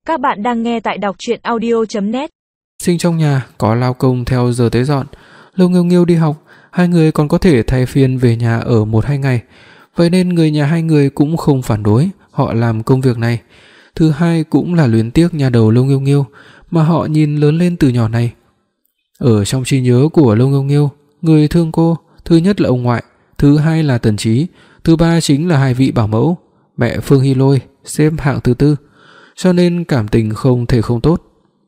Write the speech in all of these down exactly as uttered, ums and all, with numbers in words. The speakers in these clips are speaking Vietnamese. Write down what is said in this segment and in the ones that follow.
Các bạn đang nghe tại đọc truyện audio chấm net. Sinh trong nhà có lao công theo giờ tới dọn, Lâu Nghiêu Nghiêu đi học, hai người còn có thể thay phiên về nhà ở một hai ngày. Vậy nên người nhà hai người cũng không phản đối họ làm công việc này. Thứ hai cũng là luyến tiếc nhà đầu Lâu Nghiêu Nghiêu mà họ nhìn lớn lên từ nhỏ này. Ở trong trí nhớ của Lâu Nghiêu Nghiêu, người thương cô thứ nhất là ông ngoại, thứ hai là Tần Chí, thứ ba chính là hai vị bảo mẫu, mẹ Phương Hy Lôi xếp hạng thứ tư, cho nên cảm tình không thể không tốt.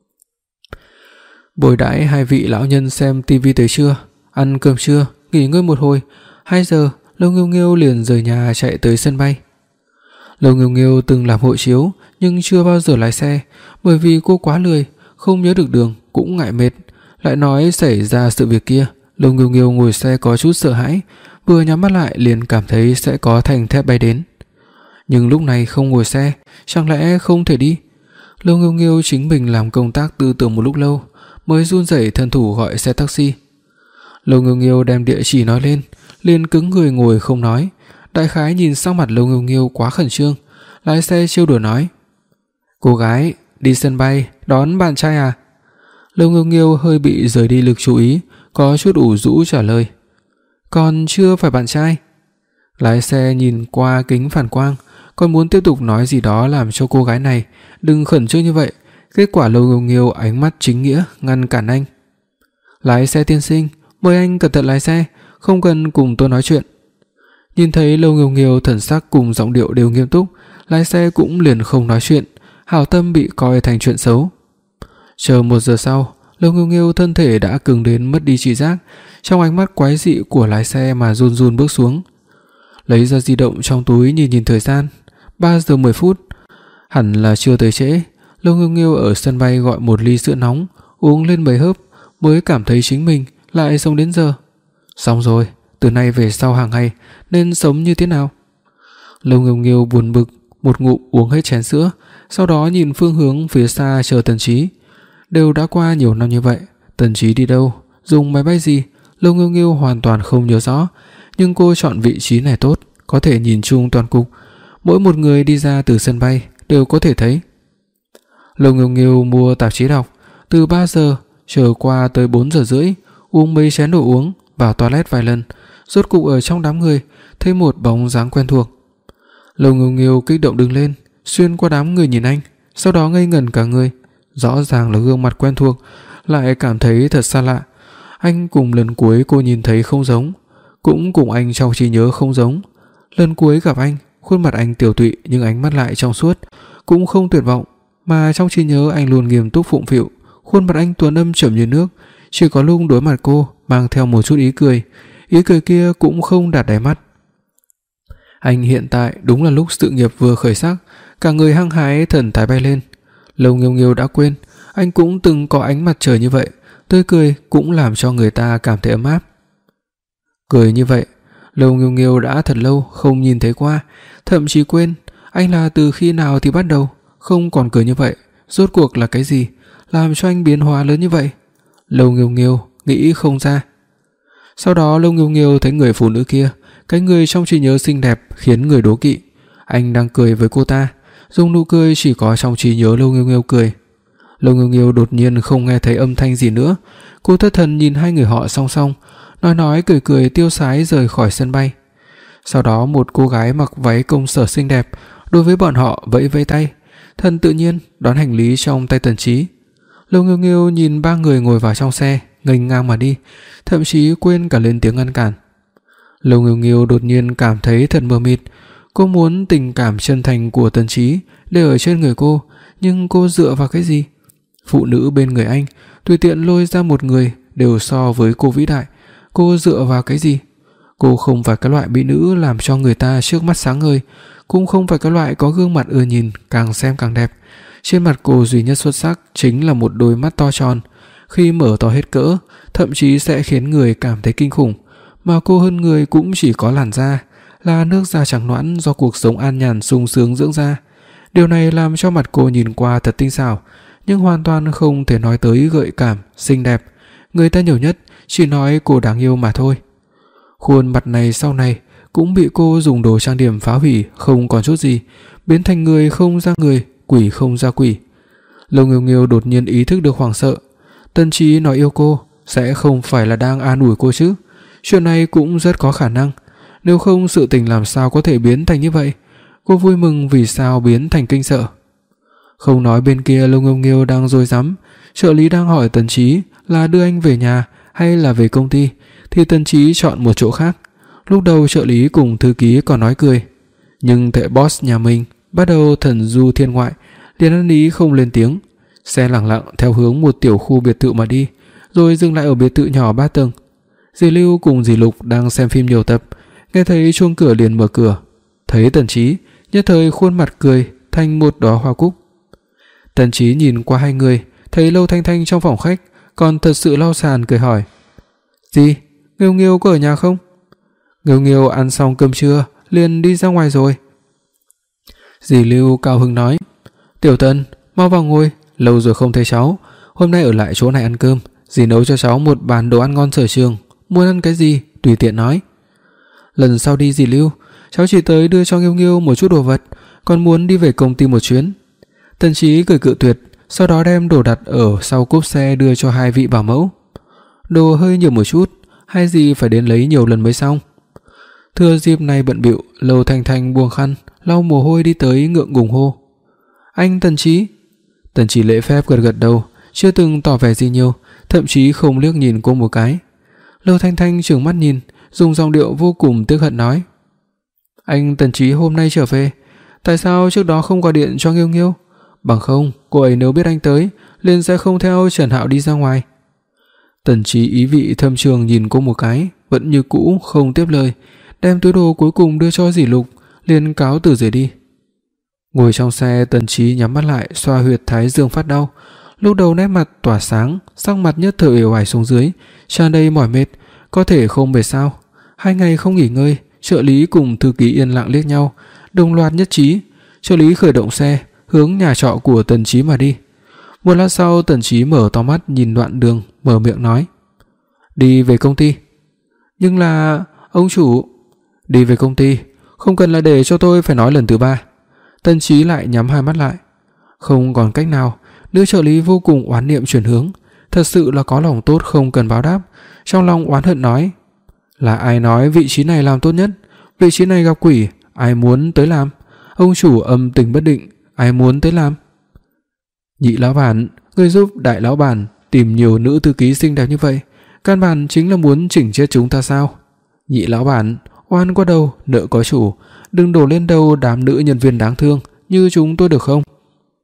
Bồi đãi hai vị lão nhân xem tivi tới trưa, ăn cơm trưa, nghỉ ngơi một hồi, hai giờ Lâu Nghiêu Nghiêu liền rời nhà chạy tới sân bay. Lâu Nghiêu Nghiêu từng làm hộ chiếu nhưng chưa bao giờ lái xe, bởi vì cô quá lười, không nhớ được đường, cũng ngại mệt, lại nói xảy ra sự việc kia. Lâu Nghiêu Nghiêu ngồi xe có chút sợ hãi, vừa nhắm mắt lại liền cảm thấy sẽ có thành thép bay đến. Nhưng lúc này không ngồi xe, chẳng lẽ không thể đi? Lâu Nghiêu Nghiêu chính mình làm công tác tư tưởng một lúc lâu, mới run rẩy thân thủ gọi xe taxi. Lâu Nghiêu Nghiêu đem địa chỉ nói lên, liền cứng người ngồi không nói. Đại khái nhìn sang mặt Lâu Nghiêu Nghiêu quá khẩn trương, lái xe trêu đùa nói: "Cô gái, đi sân bay đón bạn trai à?" Lâu Nghiêu Nghiêu hơi bị rời đi lực chú ý, có chút ủ rũ trả lời: "Còn chưa phải bạn trai." Lái xe nhìn qua kính phản quang, còn muốn tiếp tục nói gì đó làm cho cô gái này đừng khẩn trương như vậy. Kết quả Lâu Nghiêu Nghiêu ánh mắt chính nghĩa ngăn cản anh: "Lái xe tiên sinh, mời anh cẩn thận lái xe, không cần cùng tôi nói chuyện." Nhìn thấy Lâu Nghiêu Nghiêu thần sắc cùng giọng điệu đều nghiêm túc, lái xe cũng liền không nói chuyện, hảo tâm bị coi thành chuyện xấu. Chờ một giờ sau, Lâu Nghiêu Nghiêu thân thể đã cứng đến mất đi trí giác, trong ánh mắt quái dị của lái xe mà run run bước xuống. Lấy ra di động trong túi nhìn nhìn thời gian, ba giờ mười phút, hẳn là chưa tới trễ. Lâu Nghiêu Nghiêu ở sân bay gọi một ly sữa nóng, uống lên mấy hớp mới cảm thấy chính mình lại sống đến giờ. Xong rồi, từ nay về sau hàng ngày nên sống như thế nào? Lâu Nghiêu Nghiêu buồn bực, một ngụm uống hết chén sữa, sau đó nhìn phương hướng phía xa chờ Tần Chí. Đều đã qua nhiều năm như vậy, Tần Chí đi đâu, dùng máy bay gì, Lâu Nghiêu Nghiêu hoàn toàn không nhớ rõ, nhưng cô chọn vị trí này tốt, có thể nhìn chung toàn cục, mỗi một người đi ra từ sân bay đều có thể thấy. Lâu Nghiêu Nghiêu mua tạp chí đọc, từ ba giờ chờ qua tới bốn giờ rưỡi, uống mấy chén đồ uống, vào toilet vài lần, rốt cục ở trong đám người thấy một bóng dáng quen thuộc. Lâu Nghiêu Nghiêu kích động đứng lên, xuyên qua đám người nhìn anh, sau đó ngây ngẩn cả người. Rõ ràng là gương mặt quen thuộc, lại cảm thấy thật xa lạ. Anh cùng lần cuối cô nhìn thấy không giống, cũng cùng anh trong trí nhớ không giống. Lần cuối gặp anh, khuôn mặt anh tiểu tụy nhưng ánh mắt lại trong suốt, cũng không tuyệt vọng, mà trong trí nhớ anh luôn nghiêm túc phụng phịu, khuôn mặt anh tuấn âm trầm như nước, chỉ có lúc đối mặt cô mang theo một chút ý cười, ý cười kia cũng không đạt đáy mắt. Anh hiện tại đúng là lúc sự nghiệp vừa khởi sắc, cả người hăng hái thần thái bay lên. Lâu Nghiêu Nghiêu đã quên, anh cũng từng có ánh mặt trời như vậy, tươi cười cũng làm cho người ta cảm thấy ấm áp. Cười như vậy, Lâu Nghiêu Nghiêu đã thật lâu không nhìn thấy qua, thậm chí quên anh là từ khi nào thì bắt đầu không còn cười như vậy, rốt cuộc là cái gì làm cho anh biến hóa lớn như vậy? Lâu Nghiêu Nghiêu nghĩ không ra. Sau đó Lâu Nghiêu Nghiêu thấy người phụ nữ kia, cái người trong trí nhớ xinh đẹp khiến người đố kỵ. Anh đang cười với cô ta, dùng nụ cười chỉ có trong trí nhớ Lâu Nghiêu Nghiêu cười. Lâu Nghiêu Nghiêu đột nhiên không nghe thấy âm thanh gì nữa, cô thất thần nhìn hai người họ song song, nói nói cười cười tiêu sái rời khỏi sân bay. Sau đó một cô gái mặc váy công sở xinh đẹp đối với bọn họ vẫy vẫy tay, thần tự nhiên đón hành lý trong tay Tần Chí. Lâu Nghiêu Nghiêu nhìn ba người ngồi vào trong xe, nghênh ngang mà đi, thậm chí quên cả lên tiếng ngăn cản. Lâu Nghiêu Nghiêu đột nhiên cảm thấy thật mờ mịt, cô muốn tình cảm chân thành của Tần Chí để ở trên người cô, nhưng cô dựa vào cái gì? Phụ nữ bên người anh tùy tiện lôi ra một người đều so với cô vĩ đại, cô dựa vào cái gì? Cô không phải cái loại mỹ nữ làm cho người ta trước mắt sáng ngời, cũng không phải cái loại có gương mặt ưa nhìn càng xem càng đẹp. Trên mặt cô duy nhất xuất sắc chính là một đôi mắt to tròn, khi mở to hết cỡ, thậm chí sẽ khiến người cảm thấy kinh khủng, mà cô hơn người cũng chỉ có làn da, là nước da trắng nõn do cuộc sống an nhàn sung sướng dưỡng ra. Điều này làm cho mặt cô nhìn qua thật tinh xảo, nhưng hoàn toàn không thể nói tới gợi cảm, xinh đẹp. Người ta nhiều nhất chỉ nói cô đáng yêu mà thôi. Khuôn mặt này sau này cũng bị cô dùng đồ trang điểm phá hủy không còn chút gì, biến thành người không ra người, quỷ không ra quỷ. Lâu Nghiêu Nghiêu đột nhiên ý thức được hoảng sợ. Tần Chí nói yêu cô sẽ không phải là đang an ủi cô chứ? Chuyện này cũng rất có khả năng, nếu không sự tình làm sao có thể biến thành như vậy? Cô vui mừng vì sao biến thành kinh sợ. Không nói bên kia Lâu Nghiêu Nghiêu đang rối rắm, trợ lý đang hỏi Tần Chí là đưa anh về nhà hay là về công ty, thì Tần Chí chọn một chỗ khác. Lúc đầu trợ lý cùng thư ký còn nói cười, nhưng thệ boss nhà mình bắt đầu thần du thiên ngoại, liền ăn ý không lên tiếng. Xe lẳng lặng theo hướng một tiểu khu biệt thự mà đi, rồi dừng lại ở biệt thự nhỏ ba tầng. Dì Lưu cùng dì Lục đang xem phim nhiều tập, nghe thấy chuông cửa liền mở cửa. Thấy Tần Chí, nhất thời khuôn mặt cười thành một đóa hoa cúc. Tần Chí nhìn qua hai người, thấy Lâu Thanh Thanh trong phòng khách, còn thật sự lau sàn cười hỏi: "Dì, Nghiêu Nghiêu có ở nhà không?" Nghiêu Nghiêu ăn xong cơm trưa liền đi ra ngoài rồi. Dì Lưu cao hứng nói: "Tiểu Tần, mau vào ngồi, lâu rồi không thấy cháu, hôm nay ở lại chỗ này ăn cơm, dì nấu cho cháu một bàn đồ ăn ngon sở trường, muốn ăn cái gì tùy tiện nói." "Lần sau đi dì Lưu, cháu chỉ tới đưa cho Nghiêu Nghiêu một chút đồ vật, còn muốn đi về công ty một chuyến." Tần Chí cười cự tuyệt, sau đó đem đồ đặt ở sau cốp xe đưa cho hai vị bảo mẫu. "Đồ hơi nhiều một chút, hai dì phải đến lấy nhiều lần mới xong." Thừa dịp này bận bịu, Lâu Thanh Thanh buông khăn, lau mồ hôi đi tới ngượng ngùng hô: "Anh Tần Chí." Tần Chí lễ phép gật gật đầu, chưa từng tỏ vẻ gì nhiều, thậm chí không liếc nhìn cô một cái. Lâu Thanh Thanh trừng mắt nhìn, dùng giọng điệu vô cùng tiếc hận nói: "Anh Tần Chí hôm nay trở về, tại sao trước đó không gọi điện cho Nghiêu Nghiêu? Bằng không, cô ấy nếu biết anh tới, liền sẽ không theo Trần Hạo đi ra ngoài." Tần Chí ý vị thâm trường nhìn cô một cái, vẫn như cũ không tiếp lời, đem túi đồ cuối cùng đưa cho dì Lục, liền cáo từ rời đi. Ngồi trong xe, Tần Chí nhắm mắt lại, xoa huyệt thái dương phát đau. Lúc đầu nét mặt tỏa sáng, sắc mặt nhất thời uể oải xuống dưới, tràn đầy mỏi mệt, có thể không về sao? Hai ngày không nghỉ ngơi, trợ lý cùng thư ký yên lặng liếc nhau, đồng loạt nhất trí. Trợ lý khởi động xe, hướng nhà trọ của Tần Chí mà đi. Một lát sau, Tần Chí mở to mắt nhìn đoạn đường, mở miệng nói: "Đi về công ty." "Nhưng là ông chủ..." "Đi về công ty, không cần là để cho tôi phải nói lần thứ ba." Tần Chí lại nhắm hai mắt lại. Không còn cách nào, nữ trợ lý vô cùng oán niệm chuyển hướng, thật sự là có lòng tốt không cần báo đáp, trong lòng oán hận nói: "Là ai nói vị trí này làm tốt nhất? Vị trí này gặp quỷ, ai muốn tới làm? Ông chủ âm tình bất định, ai muốn tới làm?" "Nhị lão bản, người giúp đại lão bản tìm nhiều nữ thư ký xinh đẹp như vậy, căn bản chính là muốn chỉnh chết chúng ta sao? Nhị lão bản, oan có đầu, nợ có chủ, đừng đổ lên đầu đám nữ nhân viên đáng thương như chúng tôi được không?"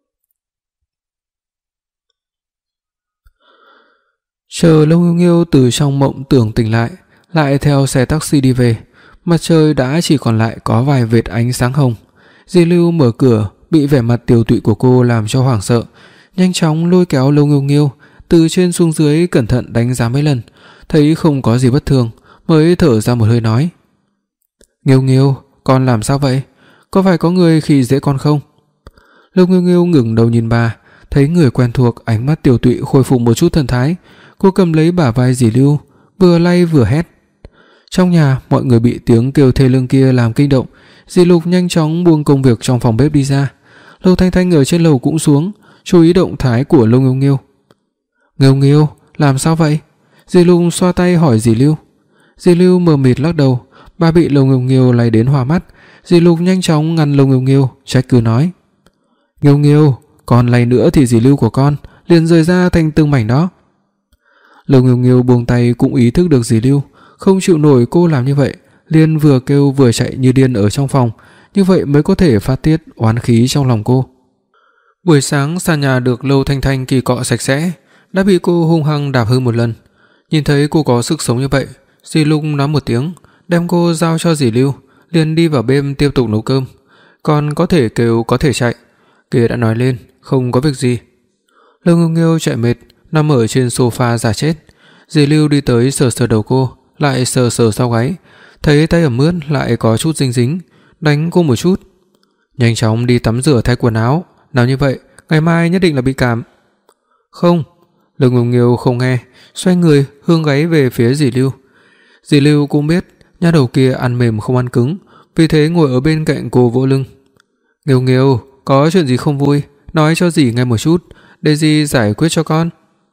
Chờ Lâu Nghiêu Nghiêu từ trong mộng tưởng tỉnh lại, lại theo xe taxi đi về. Mặt trời đã chỉ còn lại có vài vệt ánh sáng hồng. Dì Lưu mở cửa, bị vẻ mặt tiều tụy của cô làm cho hoảng sợ, nhanh chóng lôi kéo Lâu Nghiêu Nghiêu từ trên xuống dưới cẩn thận đánh giá mấy lần, thấy không có gì bất thường, mới thở ra một hơi nói: "Nghiêu Nghiêu, con làm sao vậy? Có phải có người khi dễ con không?" Lâu Nghiêu Nghiêu ngẩng đầu nhìn bà, thấy người quen thuộc, ánh mắt tiều tụy khôi phục một chút thần thái. Cô cầm lấy bả vai dì Lưu, vừa lay vừa hét. Trong nhà, mọi người bị tiếng kêu thê lương kia làm kinh động. Dì Lục nhanh chóng buông công việc trong phòng bếp đi ra. Lâu Thanh Thanh ở trên lầu cũng xuống, chú ý động thái của Lâu Nghiêu Nghiêu. "Nghiêu Nghiêu, làm sao vậy?" Dì Lục xoa tay hỏi dì Lưu. Dì Lưu mờ mịt lắc đầu, bà bị Lâu Nghiêu Nghiêu lay đến hoa mắt. Dì Lục nhanh chóng ngăn Lâu Nghiêu Nghiêu, trách cứ nói: "Nghiêu Nghiêu, còn lay nữa thì dì Lưu của con liền rời ra thành từng mảnh đó." Lâu Nghiêu Nghiêu buông tay cũng ý thức được dì Lưu không chịu nổi cô làm như vậy, liền vừa kêu vừa chạy như điên ở trong phòng, như vậy mới có thể phát tiết oán khí trong lòng cô. Buổi sáng sàn nhà được Lâu Thanh Thanh kỳ cọ sạch sẽ, đã bị cô hung hăng đạp hư một lần. Nhìn thấy cô có sức sống như vậy, dì Lục nói một tiếng, đem cô giao cho dì Lưu, liền đi vào bếp tiếp tục nấu cơm. Còn có thể kêu có thể chạy, kia đã nói lên không có việc gì. Lâu Nghiêu Nghiêu chạy mệt, nằm ở trên sofa giả chết. Dì Lưu đi tới sờ sờ đầu cô, lại sờ sờ sau gáy, thấy tay ẩm ướt lại có chút dính dính, đánh cô một chút. "Nhanh chóng đi tắm rửa thay quần áo, nào như vậy ngày mai nhất định là bị cảm." "Không." Lâu Nghiêu Nghiêu không nghe, xoay người hướng gáy về phía dì Lưu. Dì Lưu cũng biết nha đầu kia ăn mềm không ăn cứng, vì thế ngồi ở bên cạnh cô vỗ lưng. "Nghiêu Nghiêu, có chuyện gì không vui, nói cho dì nghe một chút, để dì giải quyết cho con.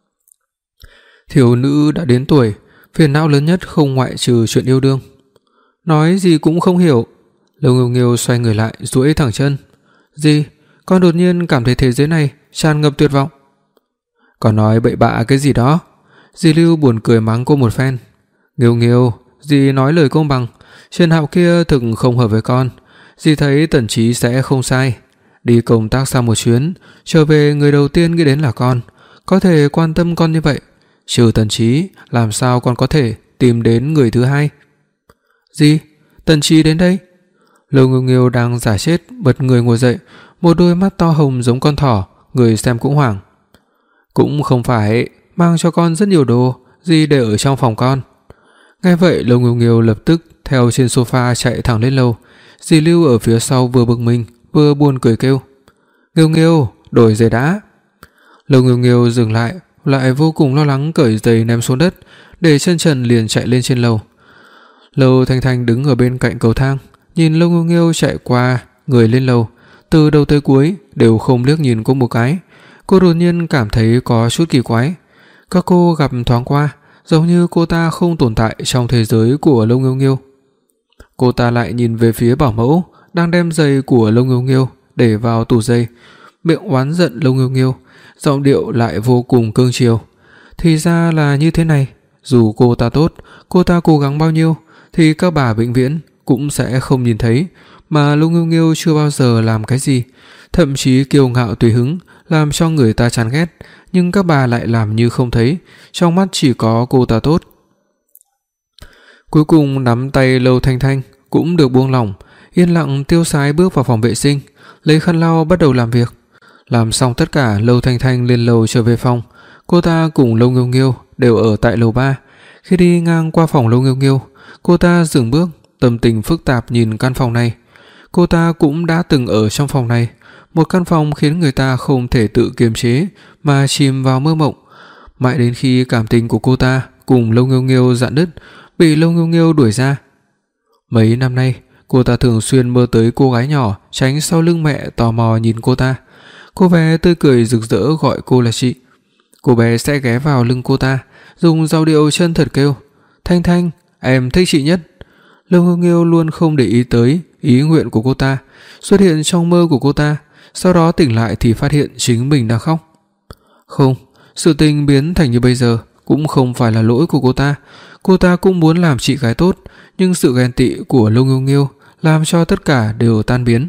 Thiếu nữ đã đến tuổi, phiền não lớn nhất không ngoại trừ chuyện yêu đương. Nói gì cũng không hiểu. Lâu Nghiêu Nghiêu xoay người lại, duỗi thẳng chân. Dì, con đột nhiên cảm thấy thế giới này tràn ngập tuyệt vọng. Con nói bậy bạ cái gì đó? Dì Lưu buồn cười mắng cô một phen. Nghiêu Nghiêu, dì nói lời công bằng, Trần Hạo kia thực không hợp với con. Dì thấy Tần Chí sẽ không sai. Đi công tác sang một chuyến, trở về người đầu tiên nghĩ đến là con, có thể quan tâm con như vậy. Trừ Tần Chí, làm sao con có thể tìm đến người thứ hai? Gì? Tần Chí đến đây? Lâu Nghiêu Nghiêu đang giả chết bật người ngồi dậy, một đôi mắt to hồng giống con thỏ, người xem cũng hoảng. Cũng không phải, mang cho con rất nhiều đồ, dì để ở trong phòng con. Nghe vậy, Lâu Nghiêu Nghiêu lập tức theo trên sofa chạy thẳng lên lầu. Dì Lưu ở phía sau vừa bực mình vừa buồn cười kêu: Nghiêu Nghiêu, đổi giày đã. Lâu Nghiêu Nghiêu dừng lại, lại vô cùng lo lắng cởi giày ném xuống đất, để chân trần liền chạy lên trên lầu. Lâu Thanh Thanh đứng ở bên cạnh cầu thang, nhìn Lâu Nghiêu Nghiêu chạy qua người lên lầu, từ đầu tới cuối đều không liếc nhìn cô một cái. Cô đột nhiên cảm thấy có chút kỳ quái. Các cô gặp thoáng qua, giống như cô ta không tồn tại trong thế giới của Lâu Nghiêu Nghiêu. Cô ta lại nhìn về phía bảo mẫu đang đem giày của Lâu Nghiêu Nghiêu để vào tủ giày, miệng oán giận Lâu Nghiêu Nghiêu, giọng điệu lại vô cùng cương chiều. Thì ra là như thế này, dù cô ta tốt, cô ta cố gắng bao nhiêu thì các bà vĩnh viễn cũng sẽ không nhìn thấy, mà Lâu Nghiêu Nghiêu chưa bao giờ làm cái gì, thậm chí kiêu ngạo tùy hứng làm cho người ta chán ghét, nhưng các bà lại làm như không thấy, trong mắt chỉ có cô ta tốt. Cuối cùng nắm tay Lâu Thanh Thanh cũng được buông lỏng, yên lặng tiêu sái bước vào phòng vệ sinh, lấy khăn lau bắt đầu làm việc. Làm xong tất cả, Lâu Thanh Thanh lên lầu trở về phòng. Cô ta cùng Lâu Nghiêu Nghiêu đều ở tại lầu ba. Khi đi ngang qua phòng Lâu Nghiêu Nghiêu, cô ta dừng bước, tâm tình phức tạp nhìn căn phòng này. Cô ta cũng đã từng ở trong phòng này, một căn phòng khiến người ta không thể tự kiềm chế mà chìm vào mơ mộng. Mãi đến khi cảm tình của cô ta cùng Lâu Nghiêu Nghiêu rạn nứt, bị Lâu Nghiêu Nghiêu đuổi ra. Mấy năm nay, cô ta thường xuyên mơ tới cô gái nhỏ tránh sau lưng mẹ tò mò nhìn cô ta. Cô bé tươi cười rực rỡ gọi cô là chị. Cô bé sẽ ghé vào lưng cô ta, dùng giọng điệu chân thật kêu: Thanh Thanh, em thích chị nhất. Lâu Nghiêu Nghiêu luôn không để ý tới ý nguyện của cô ta, xuất hiện trong mơ của cô ta, sau đó tỉnh lại thì phát hiện chính mình đang khóc. Không, sự tình biến thành như bây giờ cũng không phải là lỗi của cô ta. Cô ta cũng muốn làm chị gái tốt, nhưng sự ghen tị của Lâu Nghiêu Nghiêu làm cho tất cả đều tan biến.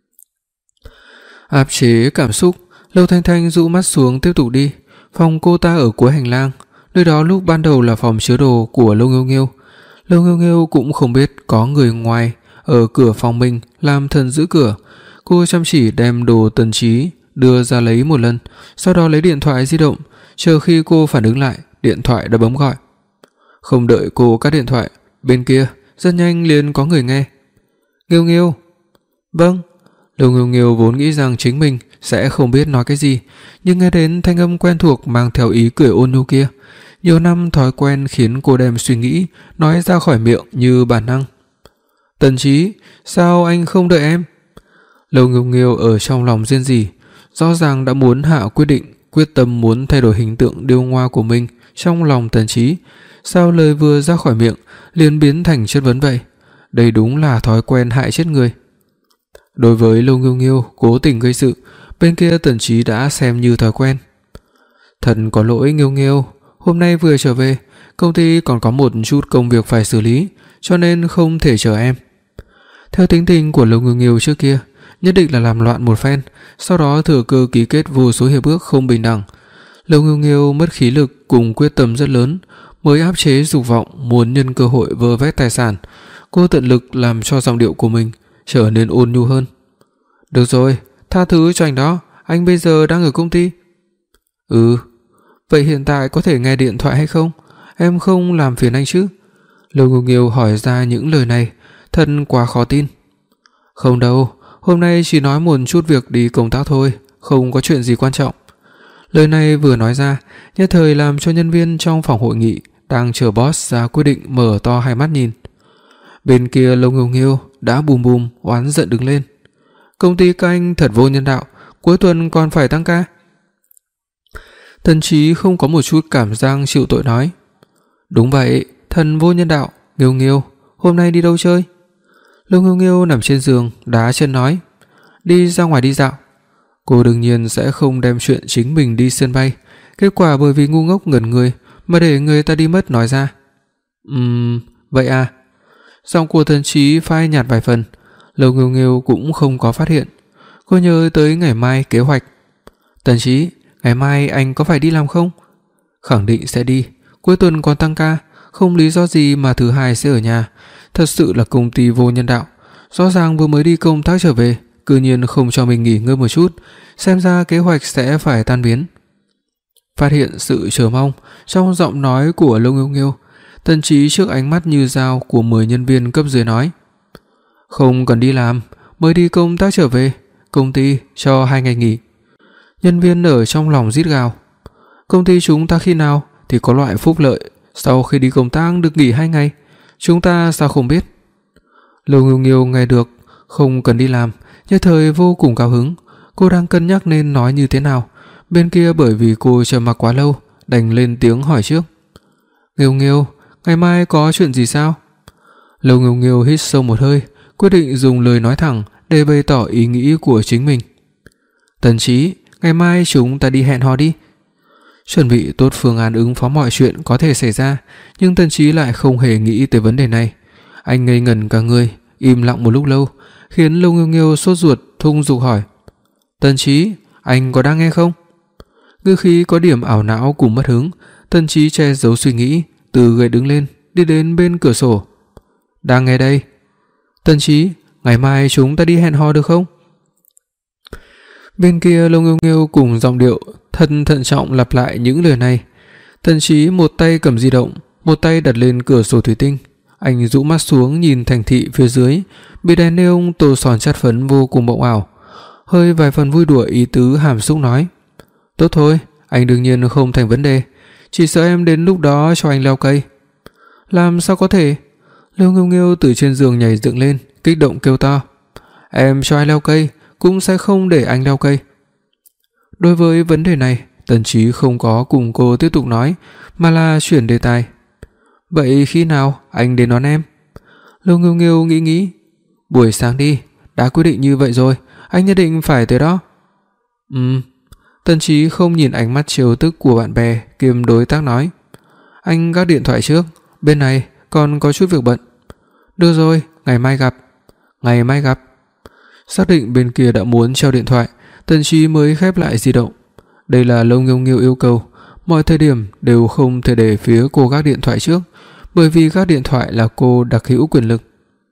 Áp chế cảm xúc, Lâu Thanh Thanh dụ mắt xuống tiếp tục đi. Phòng cô ta ở cuối hành lang, nơi đó lúc ban đầu là phòng chứa đồ của Lâu Nghiêu Nghiêu. Lâu Nghiêu Nghiêu cũng không biết có người ngoài ở cửa phòng mình làm thần giữ cửa. Cô chăm chỉ đem đồ Tần Chí đưa ra lấy một lần, sau đó lấy điện thoại di động, chờ khi cô phản ứng lại, điện thoại đã bấm gọi. Không đợi cô cắt điện thoại, bên kia rất nhanh liền có người nghe. Nghiêu Nghiêu. Vâng. Lâu Nghiêu Nghiêu vốn nghĩ rằng chính mình sẽ không biết nói cái gì, nhưng nghe đến thanh âm quen thuộc mang theo ý cười ôn nhu kia, nhiều năm thói quen khiến cô đem suy nghĩ nói ra khỏi miệng như bản năng. Tần Chí, sao anh không đợi em? Lâu Nghiêu Nghiêu ở trong lòng rên rỉ, rõ ràng đã muốn hạ quyết định, quyết tâm muốn thay đổi hình tượng điêu ngoa của mình trong lòng Tần Chí, sao lời vừa ra khỏi miệng liền biến thành chất vấn vậy? Đây đúng là thói quen hại chết người. Đối với Lâu Nghiêu Nghiêu cố tình gây sự, bên kia Tần Chí đã xem như thói quen. Thật có lỗi Nghiêu Nghiêu, hôm nay vừa trở về, công ty còn có một chút công việc phải xử lý, cho nên không thể chờ em. Theo tính tình của Lâu Nghiêu Nghiêu trước kia, nhất định là làm loạn một phen, sau đó thừa cơ ký kết vô số hiệp ước không bình đẳng. Lâu Nghiêu Nghiêu mất khí lực cùng quyết tâm rất lớn, mới áp chế dục vọng muốn nhân cơ hội vơ vét tài sản. Cô tận lực làm cho giọng điệu của mình trở nên ôn nhu hơn. Được rồi, tha thứ cho anh đó, anh bây giờ đang ở công ty. Ừ, vậy hiện tại có thể nghe điện thoại hay không? Em không làm phiền anh chứ? Lâu Nghiêu Nghiêu hỏi ra những lời này, thật quá khó tin. Không đâu, hôm nay chỉ nói một chút việc đi công tác thôi, không có chuyện gì quan trọng. Lời này vừa nói ra, nhất thời làm cho nhân viên trong phòng hội nghị đang chờ boss ra quyết định mở to hai mắt nhìn. Bên kia Lâu Nghiêu Nghiêu đã bùm bùm oán giận đứng lên. Công ty các anh thật vô nhân đạo, cuối tuần còn phải tăng ca. Tần Chí không có một chút cảm giác chịu tội nói: "Đúng vậy, thần vô nhân đạo, Nghiêu Nghiêu, hôm nay đi đâu chơi?" Lâu Nghiêu Nghiêu nằm trên giường, đá chân nói: "Đi ra ngoài đi dạo." Cô đương nhiên sẽ không đem chuyện chính mình đi sân bay, kết quả bởi vì ngu ngốc ngẩn người mà để người ta đi mất nói ra. "Ừm, vậy à?" Giọng của Tần Chí phai nhạt vài phần, Lâu Nghiêu Nghiêu cũng không có phát hiện. Cô nhớ tới ngày mai kế hoạch. "Tần Chí, ngày mai anh có phải đi làm không?" "Khẳng định sẽ đi, cuối tuần còn tăng ca, không lý do gì mà thứ hai sẽ ở nhà. Thật sự là công ty vô nhân đạo, rõ ràng vừa mới đi công tác trở về, cư nhiên không cho mình nghỉ ngơi một chút, xem ra kế hoạch sẽ phải tan biến." Phát hiện sự chờ mong trong giọng nói của Lâu Nghiêu Nghiêu, Tần Chí trước ánh mắt như dao của mười nhân viên cấp dưới nói: "Không cần đi làm, mới đi công tác trở về, công ty cho hai ngày nghỉ." Nhân viên ở trong lòng rít gào: "Công ty chúng ta khi nào thì có loại phúc lợi sau khi đi công tác được nghỉ hai ngày, chúng ta sao không biết?" Lâu Nghiêu Nghiêu nghe được không cần đi làm, nhất thời vô cùng cao hứng. Cô đang cân nhắc nên nói như thế nào, bên kia bởi vì cô chờ mặc quá lâu, đành lên tiếng hỏi trước: "Nghiêu Nghiêu, ngày mai có chuyện gì sao?" Lâu Nghiêu Nghiêu hít sâu một hơi, quyết định dùng lời nói thẳng để bày tỏ ý nghĩ của chính mình. "Tần Chí, ngày mai chúng ta đi hẹn hò đi." Chuẩn bị tốt phương án ứng phó mọi chuyện có thể xảy ra, nhưng Tần Chí lại không hề nghĩ tới vấn đề này. Anh ngây ngẩn cả người, im lặng một lúc lâu, khiến Lâu Nghiêu Nghiêu sốt ruột thúc giục hỏi: "Tần Chí, anh có đang nghe không?" Ngữ khí có điểm ảo não cùng mất hứng, Tần Chí che giấu suy nghĩ, từ ghế đứng lên, đi đến bên cửa sổ. "Đang nghe đây." "Tần Chí, ngày mai chúng ta đi hẹn hò được không?" Bên kia Lâu Nghiêu Nghiêu cùng giọng điệu thân thận trọng lặp lại những lời này. Tần Chí một tay cầm di động, một tay đặt lên cửa sổ thủy tinh. Anh rũ mắt xuống nhìn thành thị phía dưới, bị đèn neon tô son chát phấn vô cùng mộng ảo. Hơi vài phần vui đùa ý tứ hàm xúc nói: "Tốt thôi, anh đương nhiên không thành vấn đề, chỉ sợ em đến lúc đó cho anh leo cây." "Làm sao có thể?" Lâu Nghiêu Nghiêu từ trên giường nhảy dựng lên, kích động kêu to: "Em cho anh leo cây cũng sẽ không để anh leo cây." Đối với vấn đề này, Tần Chí không có cùng cô tiếp tục nói, mà là chuyển đề tài. "Vậy khi nào anh đến đón em?" Lâu Nghiêu Nghiêu nghĩ nghĩ: "Buổi sáng đi, đã quyết định như vậy rồi, anh nhất định phải tới đó." "Ừm." Tần Chí không nhìn ánh mắt trêu tức của bạn bè kiêm đối tác nói: "Anh gác điện thoại trước, bên này còn có chút việc bận." "Được rồi, ngày mai gặp." "Ngày mai gặp." Xác định bên kia đã muốn treo điện thoại, Tần Chí mới khép lại di động. Đây là Lâu Nghiêu Nghiêu yêu cầu, mọi thời điểm đều không thể để phía cô gác điện thoại trước, bởi vì gác điện thoại là cô đặc hữu quyền lực.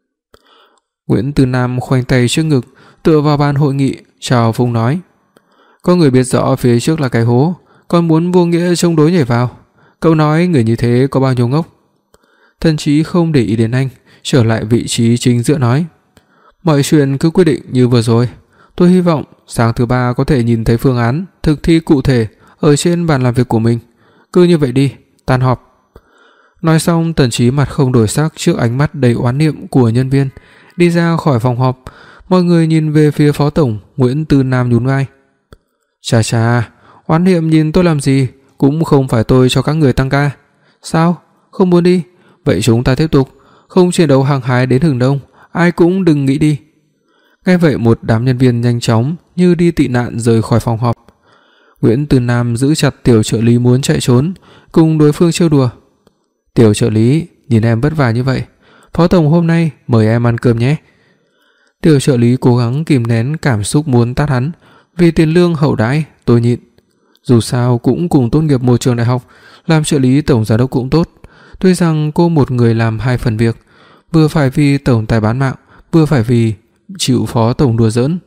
Nguyễn Từ Nam khoanh tay trước ngực, tựa vào bàn hội nghị, chào phúng nói: "Có người biết rõ phía trước là cái hố, còn muốn vô nghĩa chống đối nhảy vào. Cậu nói người như thế có bao nhiêu ngốc?" Tần Chí không để ý đến anh, trở lại vị trí chính giữa nói: "Mọi chuyện cứ quyết định như vừa rồi. Tôi hy vọng sáng thứ ba có thể nhìn thấy phương án thực thi cụ thể ở trên bàn làm việc của mình. Cứ như vậy đi, tan họp." Nói xong, Tần Chí mặt không đổi sắc trước ánh mắt đầy oán niệm của nhân viên, đi ra khỏi phòng họp. Mọi người nhìn về phía phó tổng Nguyễn Từ Nam nhún vai: "Chà chà, oán niệm nhìn tôi làm gì, cũng không phải tôi cho các người tăng ca. Sao, không muốn đi? Vậy chúng ta tiếp tục, không chiến đấu hăng hái đến hừng đông, ai cũng đừng nghĩ đi." Nghe vậy một đám nhân viên nhanh chóng như đi tị nạn rời khỏi phòng họp. Nguyễn Từ Nam giữ chặt tiểu trợ lý muốn chạy trốn, cùng đối phương trêu đùa: "Tiểu trợ lý, nhìn em vất vả như vậy, phó tổng hôm nay mời em ăn cơm nhé." Tiểu trợ lý cố gắng kìm nén cảm xúc muốn tát hắn, vì tiền lương hậu đãi tôi nhịn. Dù sao cũng cùng tốt nghiệp một trường đại học, làm trợ lý tổng giám đốc cũng tốt. Tuy rằng cô một người làm hai phần việc, vừa phải vì tổng tài bán mạng, vừa phải vì chịu phó tổng đùa giỡn.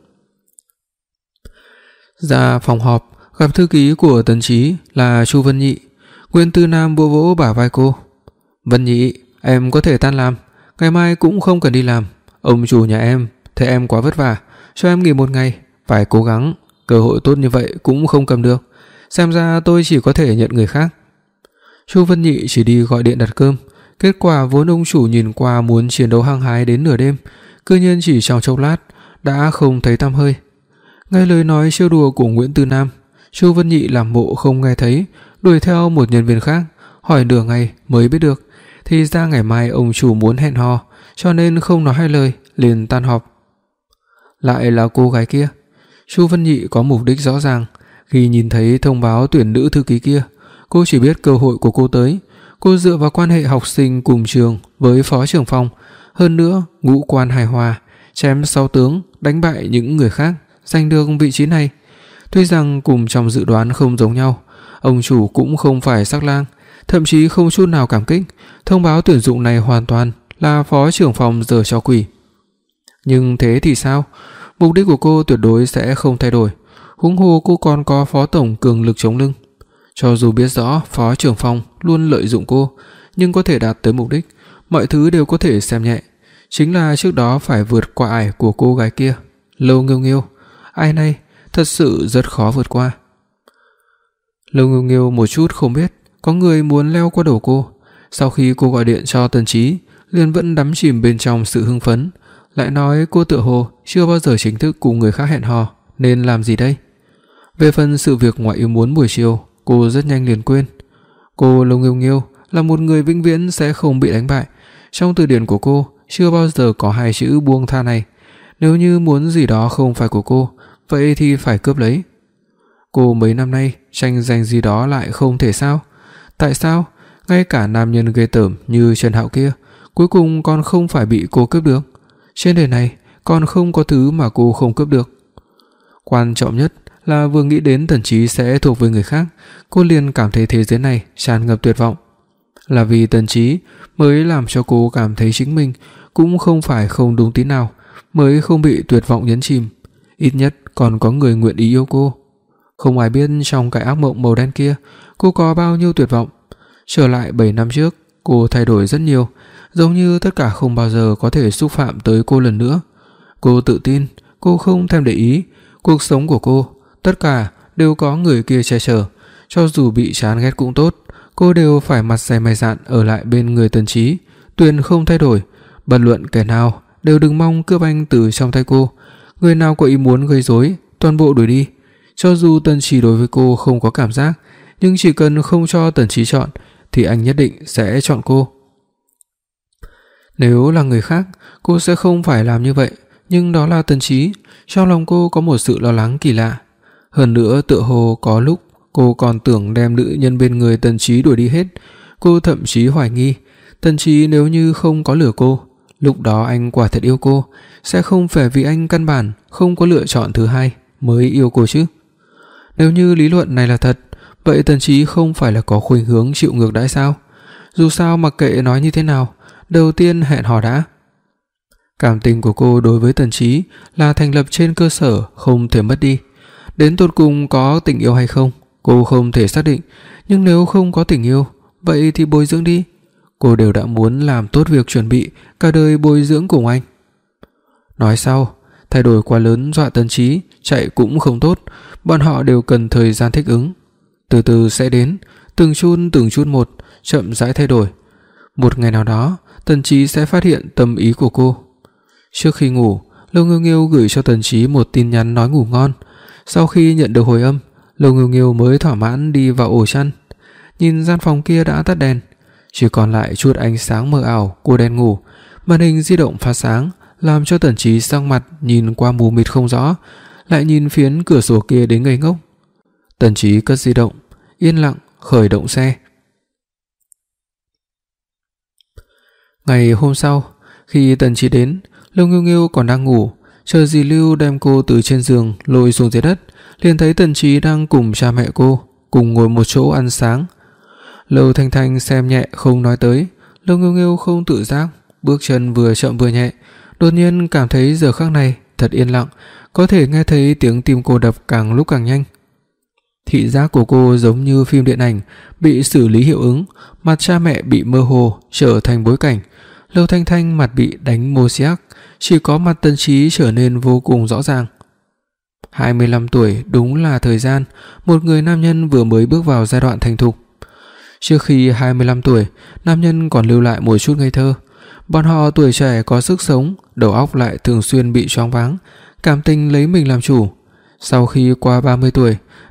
Ra phòng họp, gặp thư ký của Tần Chí là Chu Vân Nhị. Nguyễn Từ Nam vỗ vỗ bả vai cô: "Vân Nhị, em có thể tan làm, ngày mai cũng không cần đi làm. Ông chủ nhà em thấy em quá vất vả, cho em nghỉ một ngày, phải cố gắng, cơ hội tốt như vậy cũng không cầm được. Xem ra tôi chỉ có thể nhận người khác." Chu Vân Nhị chỉ đi gọi điện đặt cơm, kết quả vốn ông chủ nhìn qua muốn chiến đấu hăng hái đến nửa đêm, cư nhiên chỉ trong chốc lát đã không thấy tăm hơi. Nghe lời nói trêu đùa của Nguyễn Từ Nam, Chu Vân Nhị làm bộ không nghe thấy, đuổi theo một nhân viên khác, hỏi nửa ngày mới biết được, thì ra ngày mai ông chủ muốn hẹn hò, cho nên không nói hai lời liền tan họp. Lại là cô gái kia. Chu Vân Nhị có mục đích rõ ràng, khi nhìn thấy thông báo tuyển nữ thư ký kia, cô chỉ biết cơ hội của cô tới. Cô dựa vào quan hệ học sinh cùng trường với phó trưởng phòng, hơn nữa ngũ quan hài hòa, chém sáu tướng, đánh bại những người khác, giành được vị trí này. Tuy rằng cùng trong dự đoán không giống nhau, ông chủ cũng không phải sắc lang, thậm chí không chút nào cảm kích, thông báo tuyển dụng này hoàn toàn là phó trưởng phòng giở trò quỷ. Nhưng thế thì sao? Mục đích của cô tuyệt đối sẽ không thay đổi, huống hồ cô còn có phó tổng cường lực chống lưng. Cho dù biết rõ phó trưởng phòng luôn lợi dụng cô, nhưng có thể đạt tới mục đích, mọi thứ đều có thể xem nhẹ. Chính là trước đó phải vượt qua ải của cô gái kia, Lâu Nghiêu Nghiêu. Ai này thật sự rất khó vượt qua. Lâu Nghiêu Nghiêu một chút không biết có người muốn leo qua đầu cô. Sau khi cô gọi điện cho Tần Chí, liền vẫn đắm chìm bên trong sự hưng phấn, lại nói cô tựa hồ chưa bao giờ chính thức cùng người khác hẹn hò, nên làm gì đây? Về phần sự việc ngoại ý muốn buổi chiều, cô rất nhanh liền quên. Cô Lâu Nghiêu Nghiêu là một người vĩnh viễn sẽ không bị đánh bại. Trong từ điển của cô chưa bao giờ có hai chữ buông tha này. Nếu như muốn gì đó không phải của cô, vậy thì phải cướp lấy. Cô mấy năm nay tranh giành gì đó lại không thể sao? Tại sao ngay cả nam nhân ghê tởm như Trần Hạo kia cuối cùng còn không phải bị cô cướp được? Trên đời này còn không có thứ mà cô không cướp được. Quan trọng nhất là vừa nghĩ đến Tần Chí sẽ thuộc về người khác, cô liền cảm thấy thế giới này tràn ngập tuyệt vọng. Là vì Tần Chí mới làm cho cô cảm thấy chính mình cũng không phải không đúng tí nào, mới không bị tuyệt vọng nhấn chìm. Ít nhất còn có người nguyện ý yêu cô. Không ai biết trong cái ác mộng màu đen kia cô có bao nhiêu tuyệt vọng. Trở lại bảy năm trước, cô thay đổi rất nhiều, giống như tất cả không bao giờ có thể xúc phạm tới cô lần nữa. Cô tự tin, cô không thèm để ý, cuộc sống của cô tất cả đều có người kia che chở, cho dù bị chán ghét cũng tốt, cô đều phải mặt dày mày dạn ở lại bên người Tần Chí, tuyệt không thay đổi. Bất luận kẻ nào đều đừng mong cướp anh từ trong tay cô, người nào có ý muốn gây rối toàn bộ đuổi đi. Cho dù Tần Chí đối với cô không có cảm giác, nhưng chỉ cần không cho Tần Chí chọn thì anh nhất định sẽ chọn cô. Nếu là người khác, cô sẽ không phải làm như vậy, nhưng đó là Tần Chí. Trong lòng cô có một sự lo lắng kỳ lạ. Hơn nữa tựa hồ có lúc cô còn tưởng đem nữ nhân bên người Tần Chí đuổi đi hết. Cô thậm chí hoài nghi Tần Chí nếu như không có lừa cô, lúc đó anh quả thật yêu cô, sẽ không phải vì anh căn bản không có lựa chọn thứ hai mới yêu cô chứ. Nếu như lý luận này là thật, vậy Tần Chí không phải là có khuynh hướng chịu ngược đãi sao? Dù sao mặc kệ nói như thế nào, đầu tiên hẹn hò đã. Cảm tình của cô đối với Tần Chí là thành lập trên cơ sở không thể mất đi. Đến tột cùng có tình yêu hay không, cô không thể xác định, nhưng nếu không có tình yêu, vậy thì bồi dưỡng đi. Cô đều đã muốn làm tốt việc chuẩn bị cả đời bồi dưỡng cùng anh. Nói sau, thay đổi quá lớn dọa Tần Chí chạy cũng không tốt, bọn họ đều cần thời gian thích ứng. Từ từ sẽ đến, từng chút từng chút một, chậm rãi thay đổi. Một ngày nào đó, Tần Chí sẽ phát hiện tâm ý của cô. Trước khi ngủ, Lâu Nghiêu Nghiêu gửi cho Tần Chí một tin nhắn nói ngủ ngon. Sau khi nhận được hồi âm, Lâu Nghiêu Nghiêu mới thỏa mãn đi vào ổ chăn. Nhìn gian phòng kia đã tắt đèn, chỉ còn lại chút ánh sáng mờ ảo của đèn ngủ. Màn hình di động phát sáng, làm cho Tần Chí sắc mặt nhìn qua mù mịt không rõ, lại nhìn phiến cửa sổ kia đến ngây ngốc. Tần Chí cất di động, yên lặng khởi động xe. Ngày hôm sau, khi Tần Chí đến, Lâu Nghiêu Nghiêu còn đang ngủ, chờ dì Lưu đem cô từ trên giường lôi xuống dưới đất, liền thấy Tần Chí đang cùng cha mẹ cô cùng ngồi một chỗ ăn sáng. Lâu Thanh Thanh xem nhẹ không nói tới, Lâu Nghiêu Nghiêu không tự giác, bước chân vừa chậm vừa nhẹ, đột nhiên cảm thấy giờ khắc này thật yên lặng, có thể nghe thấy tiếng tim cô đập càng lúc càng nhanh. Thị giác của cô giống như phim điện ảnh bị xử lý hiệu ứng, mặt cha mẹ bị mơ hồ trở thành bối cảnh. Lâu Thanh Thanh mặt bị đánh mosaic, chỉ có mặt Tần Chí trở nên vô cùng rõ ràng. hai mươi lăm tuổi đúng là thời gian một người nam nhân vừa mới bước vào giai đoạn thành thục. Trước khi hai mươi lăm tuổi, nam nhân còn lưu lại một chút ngây thơ. Bọn họ tuổi trẻ có sức sống, đầu óc lại thường xuyên bị choáng váng, cảm tình lấy mình làm chủ. Sau khi qua ba mươi tuổi,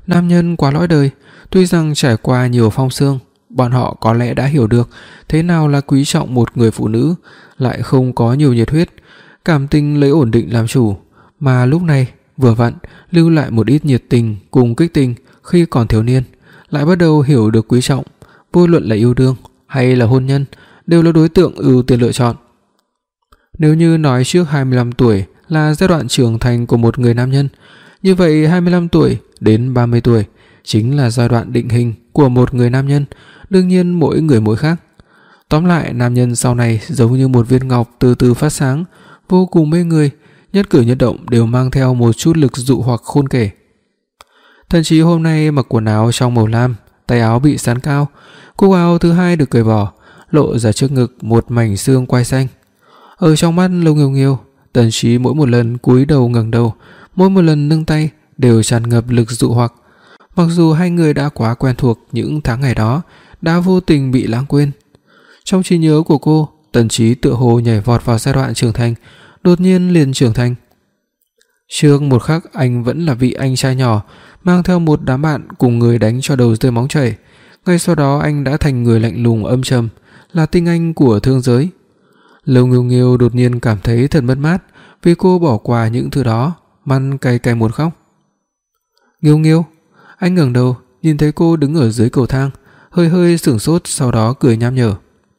Nam nhân quá lõi đời, tuy rằng trải qua nhiều phong sương, bọn họ có lẽ đã hiểu được thế nào là quý trọng một người phụ nữ, lại không có nhiều nhiệt huyết, cảm tình lấy ổn định làm chủ, mà lúc này vừa vặn lưu lại một ít nhiệt tình cùng kích tình khi còn thiếu niên, lại bắt đầu hiểu được quý trọng, vô luận là yêu đương hay là hôn nhân đều là đối tượng ưu tiên lựa chọn. Nếu như nói trước hai mươi lăm tuổi là giai đoạn trưởng thành của một người nam nhân, như vậy hai mươi lăm tuổi đến ba mươi tuổi chính là giai đoạn định hình của một người nam nhân, đương nhiên mỗi người mỗi khác. Tóm lại, nam nhân sau này giống như một viên ngọc từ từ phát sáng, vô cùng mê người, nhất cử nhất động đều mang theo một chút lực dụ hoặc khôn kể. Thậm chí hôm nay mặc quần áo trong màu lam, tay áo bị sắn cao, cúc áo thứ hai được cởi bỏ, lộ ra trước ngực một mảnh xương quai xanh. Ở trong mắt Lâu Nghiêu Nghiêu, Tần Chí mỗi một lần cúi đầu ngẩng đầu, mỗi một lần nâng tay đều tràn ngập lực dụ hoặc. Mặc dù hai người đã quá quen thuộc những tháng ngày đó, đã vô tình bị lãng quên. Trong trí nhớ của cô, Tần Chí tựa hồ nhảy vọt vào giai đoạn trưởng thành, đột nhiên liền trưởng thành. Trước một khắc anh vẫn là vị anh trai nhỏ, mang theo một đám bạn cùng người đánh cho đầu rơi máu chảy. Ngay sau đó anh đã thành người lạnh lùng âm trầm, là tinh anh của thương giới. Lâu Nghiêu Nghiêu đột nhiên cảm thấy thật mất mát vì cô bỏ qua những thứ đó, man cay cay muốn khóc. Nghiêu Nghiêu, anh ngẩng đầu nhìn thấy cô đứng ở dưới cầu thang, hơi hơi sửng sốt, sau đó cười nham nhở.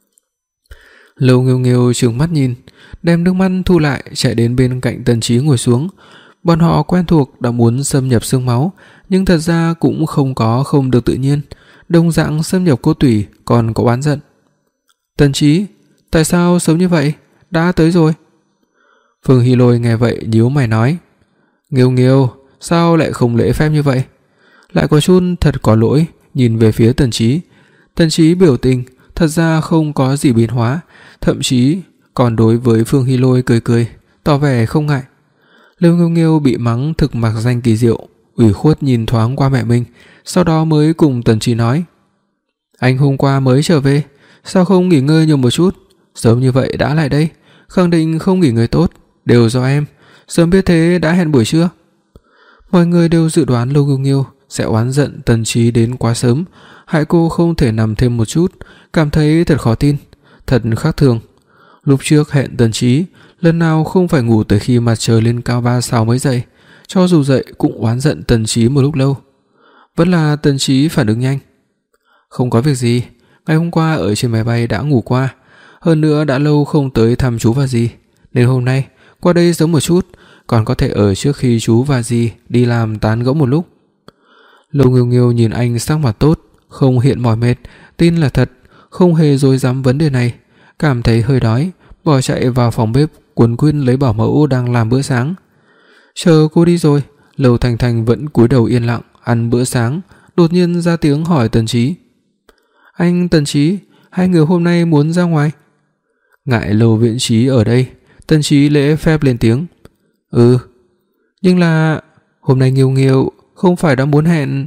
Lâu Nghiêu Nghiêu trừng mắt nhìn, đem nước mắt thu lại, chạy đến bên cạnh Tần Chí ngồi xuống. Bọn họ quen thuộc đã muốn xâm nhập xương máu, nhưng thật ra cũng không có không được tự nhiên, đồng dạng xâm nhập cốt tủy còn có oán giận. Tần Chí, tại sao sớm như vậy? Đã tới rồi. Phương Hy Lôi nghe vậy nhíu mày nói, Nghiêu Nghiêu, sao lại không lễ phép như vậy? Lại có chút thật có lỗi nhìn về phía Tần Chí. Tần Chí biểu tình thật ra không có gì biến hóa, thậm chí còn đối với Phương Hy Lôi cười cười, tỏ vẻ không ngại. Lâu Nghiêu Nghiêu bị mắng thực mặc danh kỳ diệu, ủy khuất nhìn thoáng qua mẹ mình, sau đó mới cùng Tần Chí nói, anh hôm qua mới trở về, sao không nghỉ ngơi nhiều một chút, sớm như vậy đã lại đây, khẳng định không nghỉ ngơi tốt, đều do em, sớm biết thế đã hẹn buổi trưa. Mọi người đều dự đoán Lâu Nghiêu Nghiêu sẽ oán giận Tần Chí đến quá sớm, hại cô không thể nằm thêm một chút, cảm thấy thật khó tin, thật khác thường. Lúc trước hẹn Tần Chí, lần nào không phải ngủ tới khi mặt trời lên cao ba sao mới dậy, cho dù dậy cũng oán giận Tần Chí một lúc lâu. Vẫn là Tần Chí phản ứng nhanh. Không có việc gì, ngày hôm qua ở trên máy bay đã ngủ qua, hơn nữa đã lâu không tới thăm chú và dì, nên hôm nay qua đây sớm một chút, còn có thể ở trước khi chú và dì đi làm tán gẫu một lúc. Lâu Nghiêu Nghiêu nhìn anh sắc mặt tốt, không hiện mỏi mệt, tin là thật, không hề dối dám vấn đề này, cảm thấy hơi đói, bỏ chạy vào phòng bếp cuốn quýt lấy bảo mẫu đang làm bữa sáng. Chờ cô đi rồi, Lâu Thanh Thanh vẫn cúi đầu yên lặng ăn bữa sáng, đột nhiên ra tiếng hỏi Tần Chí, anh Tần Chí, hai người hôm nay muốn ra ngoài? Ngại Lâu Viễn Chí ở đây, Tần Chí lễ phép lên tiếng, ừ, nhưng là hôm nay Nghiêu Nghiêu không phải đã muốn hẹn.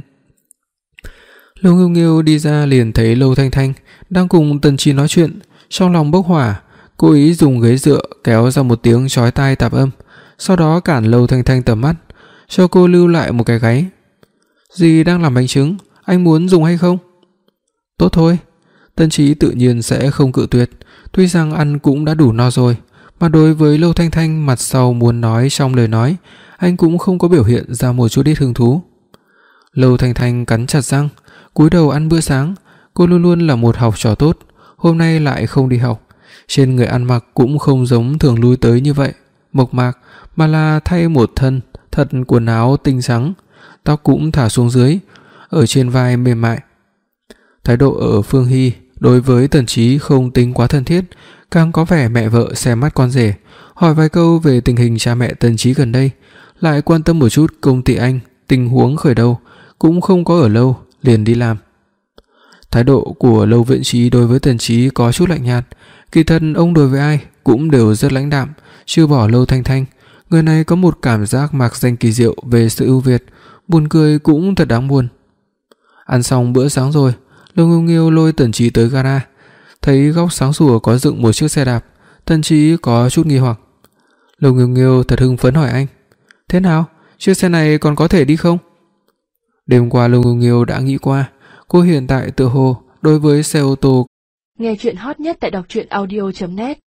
Lâu Nghiêu Nghiêu đi ra liền thấy Lâu Thanh Thanh đang cùng Tần Chí nói chuyện, trong lòng bốc hỏa, cố ý dùng ghế dựa kéo ra một tiếng chói tai tạp âm, sau đó cản Lâu Thanh Thanh tầm mắt, cho cô lưu lại một cái gáy. Dì đang làm bánh trứng, anh muốn dùng hay không? Tốt thôi. Tần Chí tự nhiên sẽ không cự tuyệt, tuy rằng ăn cũng đã đủ no rồi, mà đối với Lâu Thanh Thanh mặt sau muốn nói trong lời nói, anh cũng không có biểu hiện ra một chút ít hứng thú. Lâu Thanh Thanh cắn chặt răng, cúi đầu ăn bữa sáng, cô luôn luôn là một học trò tốt, hôm nay lại không đi học, trên người ăn mặc cũng không giống thường lui tới như vậy, mộc mạc, mà là thay một thân thật quần áo tinh trắng, tóc cũng thả xuống dưới, ở trên vai mềm mại. Thái độ ở Phương Hy đối với Tần Chí không tính quá thân thiết, càng có vẻ mẹ vợ xem mắt con rể, hỏi vài câu về tình hình cha mẹ Tần Chí gần đây, lại quan tâm một chút công ty anh, tình huống khởi đầu, cũng không có ở lâu, liền đi làm. Thái độ của Lâu Viễn Chí đối với Tần Chí có chút lạnh nhạt, kỳ thật ông đối với ai cũng đều rất lãnh đạm, trừ bỏ Lâu Thanh Thanh, người này có một cảm giác mạc danh kỳ diệu về sự ưu việt, buồn cười cũng thật đáng buồn. Ăn xong bữa sáng rồi, Lâu Nghiêu Nghiêu lôi Tần Chí tới gara, thấy góc sáng sủa có dựng một chiếc xe đạp, Tần Chí có chút nghi hoặc. Lâu Nghiêu Nghiêu thật hưng phấn hỏi anh, thế nào, chiếc xe này còn có thể đi không? Đêm qua Lâu Nghiêu Nghiêu đã nghĩ qua, cô hiện tại tựa hồ đối với xe ô tô. Nghe truyện hot nhất tại đọc truyện audio chấm net